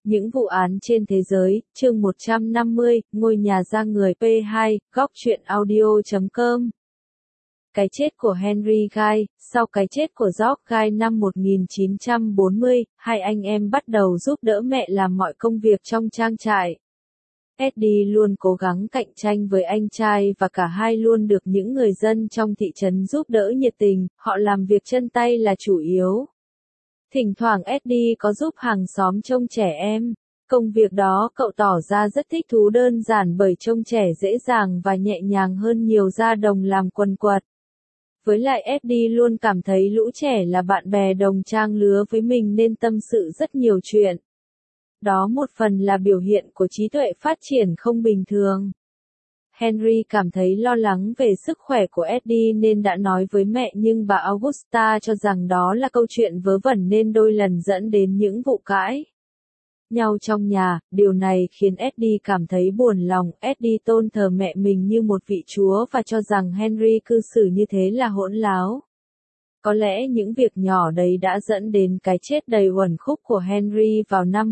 Những vụ án trên thế giới, chương 150, ngôi nhà da người P2, góc truyện audio.com. Cái chết của Henry Guy. Sau cái chết của George Guy năm 1940, hai anh em bắt đầu giúp đỡ mẹ làm mọi công việc trong trang trại. Eddie luôn cố gắng cạnh tranh với anh trai và cả hai luôn được những người dân trong thị trấn giúp đỡ nhiệt tình, họ làm việc chân tay là chủ yếu. Thỉnh thoảng Eddie có giúp hàng xóm trông trẻ em. Công việc đó cậu tỏ ra rất thích thú, đơn giản bởi trông trẻ dễ dàng và nhẹ nhàng hơn nhiều da đồng làm quần quật. Với lại Eddie luôn cảm thấy lũ trẻ là bạn bè đồng trang lứa với mình nên tâm sự rất nhiều chuyện. Đó một phần là biểu hiện của trí tuệ phát triển không bình thường. Henry cảm thấy lo lắng về sức khỏe của Eddie nên đã nói với mẹ, nhưng bà Augusta cho rằng đó là câu chuyện vớ vẩn nên đôi lần dẫn đến những vụ cãi nhau trong nhà. Điều này khiến Eddie cảm thấy buồn lòng. Eddie tôn thờ mẹ mình như một vị chúa và cho rằng Henry cư xử như thế là hỗn láo. Có lẽ những việc nhỏ đấy đã dẫn đến cái chết đầy uẩn khúc của Henry vào năm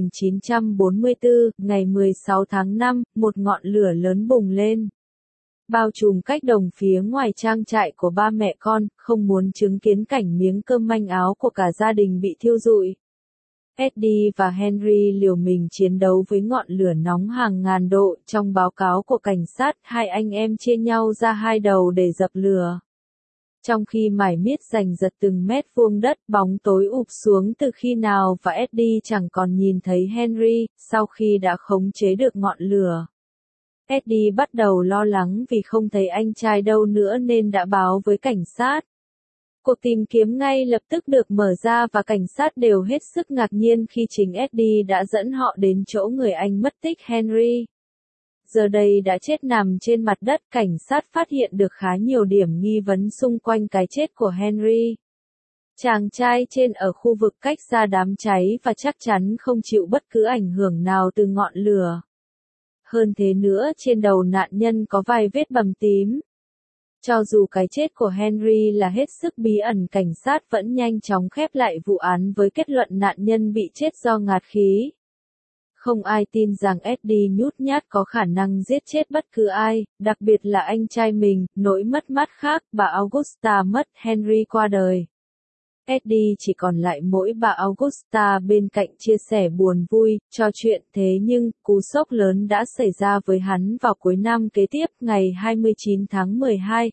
1944, ngày 16 tháng 5, một ngọn lửa lớn bùng lên, bao trùm cách đồng phía ngoài trang trại của ba mẹ con, không muốn chứng kiến cảnh miếng cơm manh áo của cả gia đình bị thiêu rụi. Eddie và Henry liều mình chiến đấu với ngọn lửa nóng hàng ngàn độ. Trong báo cáo của cảnh sát, hai anh em chia nhau ra hai đầu để dập lửa. Trong khi mải miết giành giật từng mét vuông đất, bóng tối ụp xuống từ khi nào và Eddie chẳng còn nhìn thấy Henry. Sau khi đã khống chế được ngọn lửa, Eddie bắt đầu lo lắng vì không thấy anh trai đâu nữa nên đã báo với cảnh sát. Cuộc tìm kiếm ngay lập tức được mở ra và cảnh sát đều hết sức ngạc nhiên khi chính Eddie đã dẫn họ đến chỗ người anh mất tích Henry. Giờ đây đã chết nằm trên mặt đất. Cảnh sát phát hiện được khá nhiều điểm nghi vấn xung quanh cái chết của Henry. Chàng trai trên ở khu vực cách xa đám cháy và chắc chắn không chịu bất cứ ảnh hưởng nào từ ngọn lửa. Hơn thế nữa, trên đầu nạn nhân có vài vết bầm tím. Cho dù cái chết của Henry là hết sức bí ẩn, cảnh sát vẫn nhanh chóng khép lại vụ án với kết luận nạn nhân bị chết do ngạt khí. Không ai tin rằng Eddie nhút nhát có khả năng giết chết bất cứ ai, đặc biệt là anh trai mình. Nỗi mất mát khác, bà Augusta mất, Henry qua đời. Eddie chỉ còn lại mỗi bà Augusta bên cạnh chia sẻ buồn vui, trò chuyện. Thế nhưng, cú sốc lớn đã xảy ra với hắn vào cuối năm kế tiếp, ngày 29 tháng 12,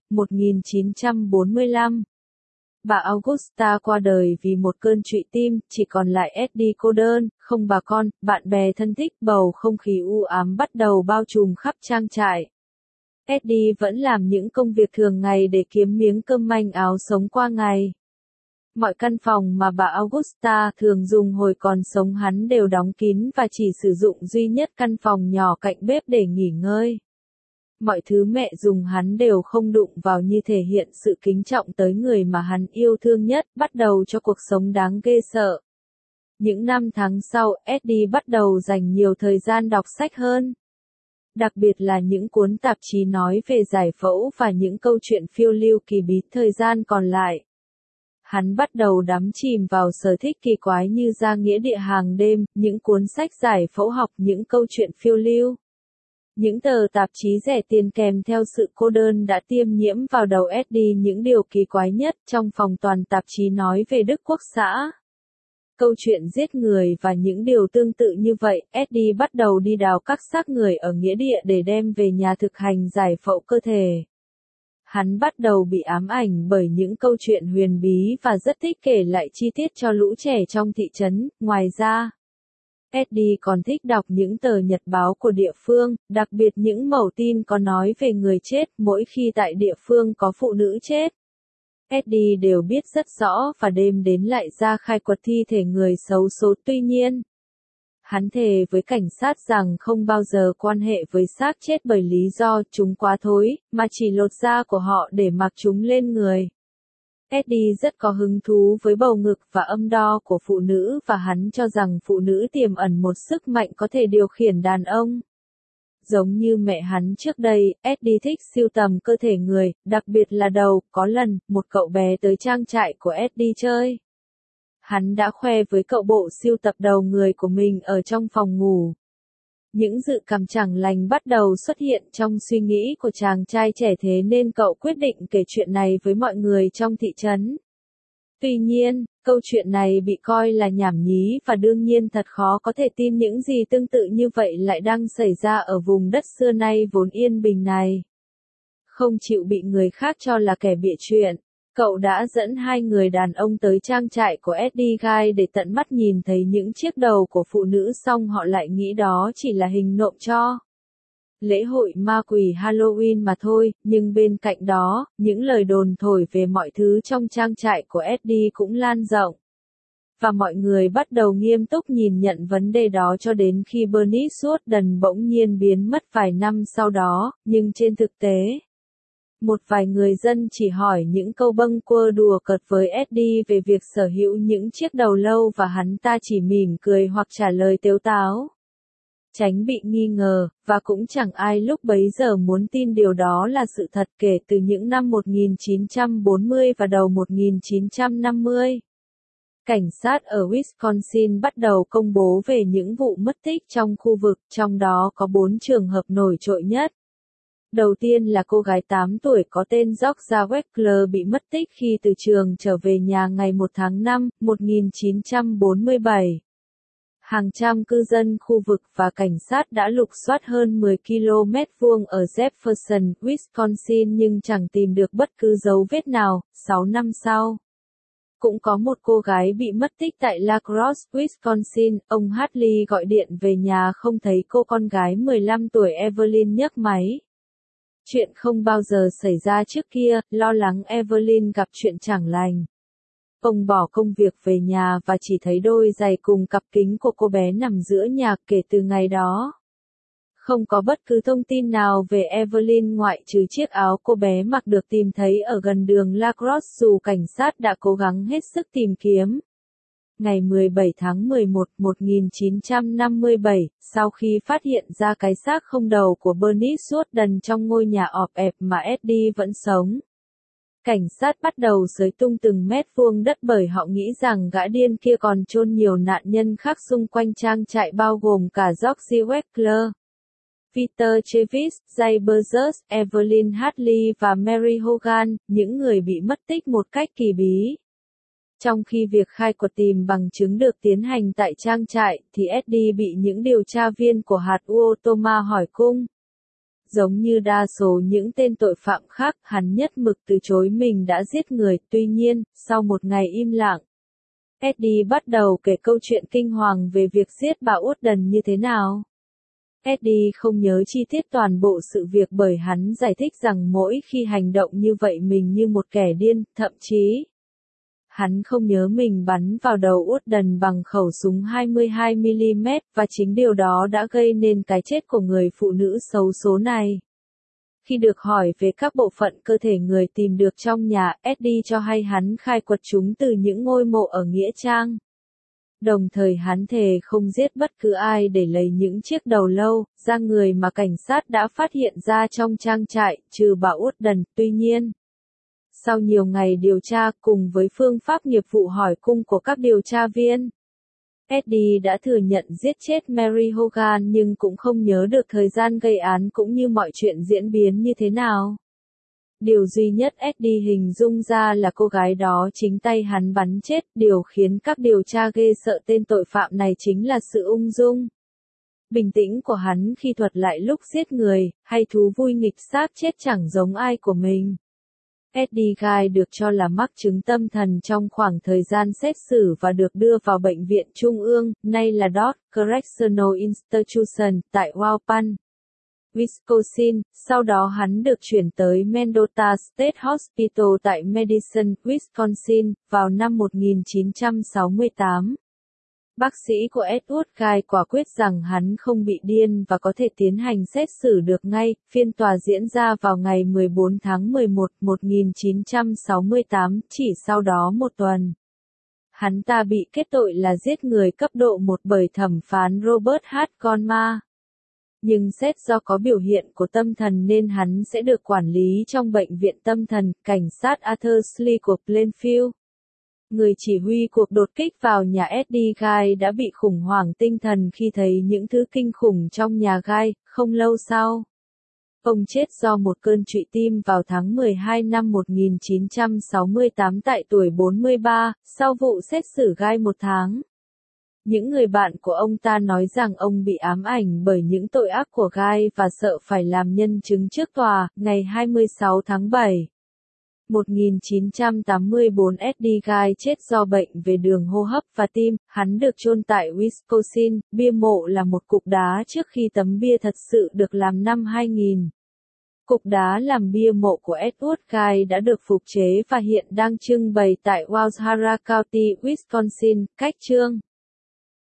1945. Bà Augusta qua đời vì một cơn trụy tim, chỉ còn lại Eddie cô đơn, không bà con, bạn bè thân thích. Bầu không khí u ám bắt đầu bao trùm khắp trang trại. Eddie vẫn làm những công việc thường ngày để kiếm miếng cơm manh áo sống qua ngày. Mọi căn phòng mà bà Augusta thường dùng hồi còn sống hắn đều đóng kín và chỉ sử dụng duy nhất căn phòng nhỏ cạnh bếp để nghỉ ngơi. Mọi thứ mẹ dùng hắn đều không đụng vào, như thể hiện sự kính trọng tới người mà hắn yêu thương nhất, bắt đầu cho cuộc sống đáng ghê sợ. Những năm tháng sau, Eddie bắt đầu dành nhiều thời gian đọc sách hơn. Đặc biệt là những cuốn tạp chí nói về giải phẫu và những câu chuyện phiêu lưu kỳ bí. Thời gian còn lại, hắn bắt đầu đắm chìm vào sở thích kỳ quái như ra nghĩa địa hàng đêm, những cuốn sách giải phẫu học, những câu chuyện phiêu lưu. Những tờ tạp chí rẻ tiền kèm theo sự cô đơn đã tiêm nhiễm vào đầu Eddie những điều kỳ quái nhất. Trong phòng toàn tạp chí nói về Đức Quốc xã, câu chuyện giết người và những điều tương tự như vậy. Eddie bắt đầu đi đào các xác người ở nghĩa địa để đem về nhà thực hành giải phẫu cơ thể. Hắn bắt đầu bị ám ảnh bởi những câu chuyện huyền bí và rất thích kể lại chi tiết cho lũ trẻ trong thị trấn. Ngoài ra, Eddie còn thích đọc những tờ nhật báo của địa phương, đặc biệt những mẩu tin có nói về người chết. Mỗi khi tại địa phương có phụ nữ chết, Eddie đều biết rất rõ và đêm đến lại ra khai quật thi thể người xấu số. Tuy nhiên, hắn thề với cảnh sát rằng không bao giờ quan hệ với xác chết bởi lý do chúng quá thối, mà chỉ lột da của họ để mặc chúng lên người. Eddie rất có hứng thú với bầu ngực và âm đo của phụ nữ và hắn cho rằng phụ nữ tiềm ẩn một sức mạnh có thể điều khiển đàn ông. Giống như mẹ hắn trước đây, Eddie thích sưu tầm cơ thể người, đặc biệt là đầu. Có lần, một cậu bé tới trang trại của Eddie chơi. hắn đã khoe với cậu bộ sưu tập đầu người của mình ở trong phòng ngủ. Những dự cảm chẳng lành bắt đầu xuất hiện trong suy nghĩ của chàng trai trẻ, thế nên cậu quyết định kể chuyện này với mọi người trong thị trấn. Tuy nhiên, câu chuyện này bị coi là nhảm nhí và đương nhiên thật khó có thể tin những gì tương tự như vậy lại đang xảy ra ở vùng đất xưa nay vốn yên bình này. Không chịu bị người khác cho là kẻ bịa chuyện, cậu đã dẫn hai người đàn ông tới trang trại của Eddie Guy để tận mắt nhìn thấy những chiếc đầu của phụ nữ, xong họ lại nghĩ đó chỉ là hình nộm cho lễ hội ma quỷ Halloween mà thôi, nhưng bên cạnh đó, những lời đồn thổi về mọi thứ trong trang trại của Eddie cũng lan rộng. Và mọi người bắt đầu nghiêm túc nhìn nhận vấn đề đó cho đến khi Bernie Sutton bỗng nhiên biến mất vài năm sau đó, nhưng trên thực tế, một vài người dân chỉ hỏi những câu bâng quơ đùa cợt với Eddie về việc sở hữu những chiếc đầu lâu và hắn ta chỉ mỉm cười hoặc trả lời tếu táo, tránh bị nghi ngờ, và cũng chẳng ai lúc bấy giờ muốn tin điều đó là sự thật. Kể từ những năm 1940 và đầu 1950, cảnh sát ở Wisconsin bắt đầu công bố về những vụ mất tích trong khu vực, trong đó có 4 trường hợp nổi trội nhất. Đầu tiên là cô gái 8 tuổi có tên Georgia Weckler bị mất tích khi từ trường trở về nhà ngày 1 tháng 5, 1947. Hàng trăm cư dân khu vực và cảnh sát đã lục soát hơn 10 km vuông ở Jefferson, Wisconsin nhưng chẳng tìm được bất cứ dấu vết nào. 6 năm sau, cũng có một cô gái bị mất tích tại La Crosse, Wisconsin. Ông Hartley gọi điện về nhà không thấy cô con gái 15 tuổi Evelyn nhấc máy. Chuyện không bao giờ xảy ra trước kia, lo lắng Evelyn gặp chuyện chẳng lành. Ông bỏ công việc về nhà và chỉ thấy đôi giày cùng cặp kính của cô bé nằm giữa nhà. Kể từ ngày đó, không có bất cứ thông tin nào về Evelyn ngoại trừ chiếc áo cô bé mặc được tìm thấy ở gần đường La Crosse dù cảnh sát đã cố gắng hết sức tìm kiếm. Ngày 17 tháng 11, 1957, sau khi phát hiện ra cái xác không đầu của Bernie Sutton trong ngôi nhà ọp ẹp mà Eddie vẫn sống, cảnh sát bắt đầu xới tung từng mét vuông đất bởi họ nghĩ rằng gã điên kia còn chôn nhiều nạn nhân khác xung quanh trang trại bao gồm cả George Weckler, Peter Travis, Jay Burgess, Evelyn Hartley và Mary Hogan, những người bị mất tích một cách kỳ bí. Trong khi việc khai quật tìm bằng chứng được tiến hành tại trang trại, thì Eddie bị những điều tra viên của hạt Uotoma hỏi cung. Giống như đa số những tên tội phạm khác, hắn nhất mực từ chối mình đã giết người. Tuy nhiên, sau một ngày im lặng, Eddie bắt đầu kể câu chuyện kinh hoàng về việc giết bà Uotton như thế nào. Eddie không nhớ chi tiết toàn bộ sự việc bởi hắn giải thích rằng mỗi khi hành động như vậy mình như một kẻ điên, thậm chí hắn không nhớ mình bắn vào đầu Uotton bằng khẩu súng 22mm, và chính điều đó đã gây nên cái chết của người phụ nữ xấu số này. Khi được hỏi về các bộ phận cơ thể người tìm được trong nhà, Eddie cho hay hắn khai quật chúng từ những ngôi mộ ở Nghĩa Trang. Đồng thời hắn thề không giết bất cứ ai để lấy những chiếc đầu lâu, da người mà cảnh sát đã phát hiện ra trong trang trại, trừ bà Uotton. Tuy nhiên, sau nhiều ngày điều tra cùng với phương pháp nghiệp vụ hỏi cung của các điều tra viên, Eddie đã thừa nhận giết chết Mary Hogan nhưng cũng không nhớ được thời gian gây án cũng như mọi chuyện diễn biến như thế nào. Điều duy nhất Eddie hình dung ra là cô gái đó chính tay hắn bắn chết. Điều khiến các điều tra ghê sợ tên tội phạm này chính là sự ung dung, bình tĩnh của hắn khi thuật lại lúc giết người, hay thú vui nghịch xác chết chẳng giống ai của mình. Eddie Guy được cho là mắc chứng tâm thần trong khoảng thời gian xét xử và được đưa vào bệnh viện trung ương, nay là Dodd Correctional Institution, tại Waupun, Wisconsin. Sau đó hắn được chuyển tới Mendota State Hospital tại Madison, Wisconsin, vào năm 1968. Bác sĩ của Edward Guy quả quyết rằng hắn không bị điên và có thể tiến hành xét xử được ngay. Phiên tòa diễn ra vào ngày 14 tháng 11, 1968, chỉ sau đó một tuần. Hắn ta bị kết tội là giết người cấp độ 1 bởi thẩm phán Robert H. Conma. Nhưng xét do có biểu hiện của tâm thần nên hắn sẽ được quản lý trong bệnh viện tâm thần. Cảnh sát Arthur Slee của Plainfield, Người chỉ huy cuộc đột kích vào nhà Eddie Guy đã bị khủng hoảng tinh thần khi thấy những thứ kinh khủng trong nhà Guy. Không lâu sau, ông chết do một cơn trụy tim vào tháng 12 năm 1968 tại tuổi 43, sau vụ xét xử Guy một tháng. Những người bạn của ông ta nói rằng ông bị ám ảnh bởi những tội ác của Guy và sợ phải làm nhân chứng trước tòa. Ngày 26 tháng 7, 1984, Eddie Guy chết do bệnh về đường hô hấp và tim. Hắn được chôn tại Wisconsin. Bia mộ là một cục đá trước khi tấm bia thật sự được làm năm 2000. Cục đá làm bia mộ của Edward Guy đã được phục chế và hiện đang trưng bày tại Walhalla County, Wisconsin. Cách chương